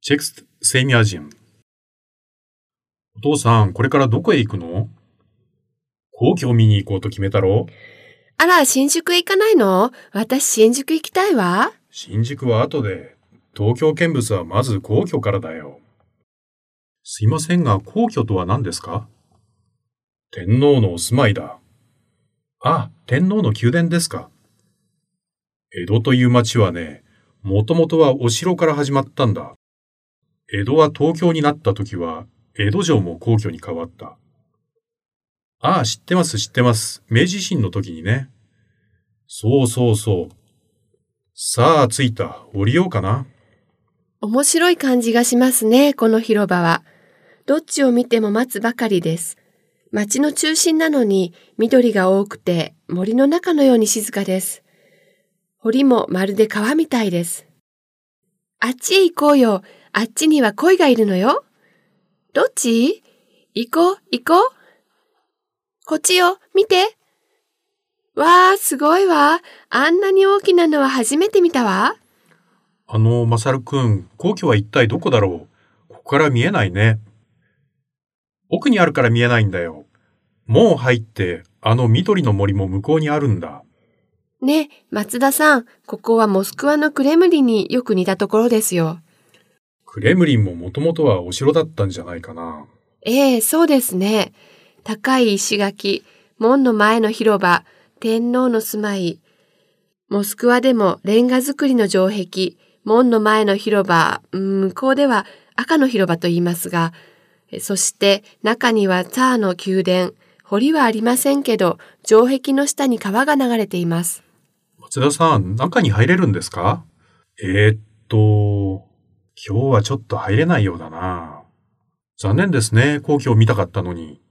Текст 7.1. お父さん、これからどこへ行くの？皇居を見に行こうと決めたろ？ あら、新宿へ行かないの？私、新宿行きたいわ。 新宿は後で、東京見物はまず皇居からだよ。すいませんが、皇居とは何ですか？天皇のお住まいだ。あ、天皇の宮殿ですか。江戸という町はね、もともとはお城から始まったんだ。江戸は東京になった時は、江戸城も皇居に変わった。ああ、知ってます、知ってます。明治維新の時にね。そうそうそう。さあ、着いた。降りようかな。 面白い感じがしますね、この広場は。どっちを見ても松ばかりです。町の中心なのに緑が多くて森の中のように静かです。堀もまるで川みたいです。あっちへ行こうよ。あっちには鯉がいるのよ。どっち？行こう、行こう。こっちよ、見て。わあ、すごいわ。あんなに大きなのは初めて見たわ。 マサルくん、皇居は一体どこだろう？ここから見えないね。奥にあるから見えないんだよ。門入って、緑の森も向こうにあるんだ。 ねえ、松田さん、ここはモスクワのクレムリンによく似たところですよ。 クレムリンももともとはお城だったんじゃないかな。 ええ、そうですね。高い石垣、門の前の広場、天皇の住まい。モスクワでもレンガ造りの城壁、門の前の広場、向こうでは赤の広場と言いますが、そして中にはツァーの宮殿、堀はありませんけど、城壁の下に川が流れています。 松田さん、中に入れるんですか？今日はちょっと入れないようだな。残念ですね、皇居を見たかったのに。